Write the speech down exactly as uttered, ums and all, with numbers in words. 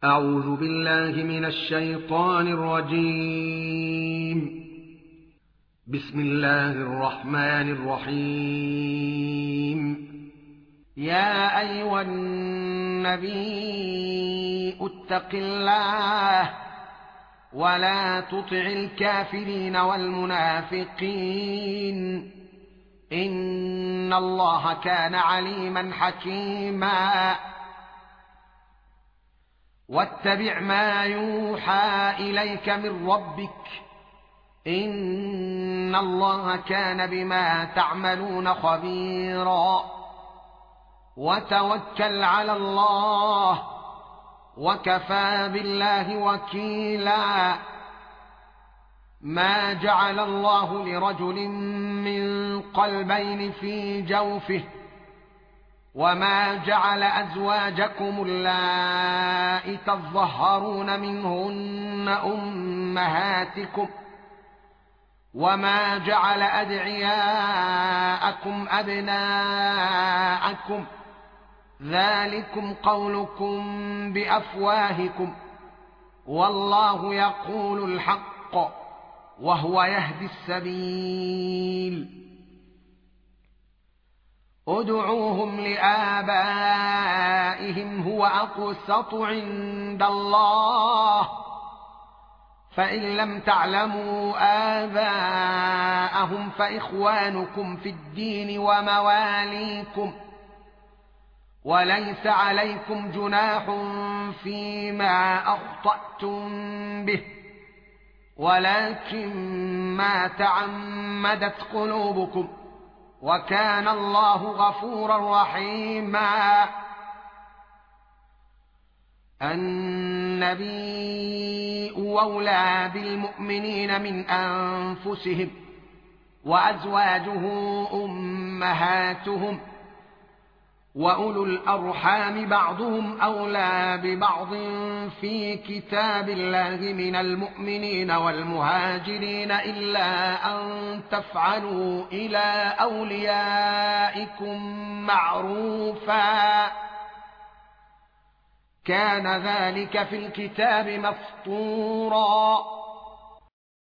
أعوذ بالله من الشيطان الرجيم. بسم الله الرحمن الرحيم. يا أيها النبي اتق الله ولا تطع الكافرين والمنافقين إن الله كان عليما حكيما. واتبع ما يوحى إليك من ربك إن الله كان بما تعملون خبيرا. وتوكل على الله وكفى بالله وكيلا. ما جعل الله لرجل من قلبين في جوفه وما جعل أزواجكم اللائي تظهرون منهن أمهاتكم وما جعل أدعياءكم أبناءكم ذلكم قولكم بأفواهكم والله يقول الحق وهو يهدي السبيل. ادعوهم لآبائهم هو أقسط عند الله فإن لم تعلموا آباءهم فإخوانكم في الدين ومواليكم وليس عليكم جناح فيما أخطأتم به ولكن ما تعمدت قلوبكم وكان الله غفورا رحيما. النبي أولى بالمؤمنين من أنفسهم وأزواجه أمهاتهم وأولو الأرحام بعضهم أولى ببعض في كتاب الله من المؤمنين والمهاجرين إلا أن تفعلوا إلى أوليائكم معروفا كان ذلك في الكتاب مسطورا.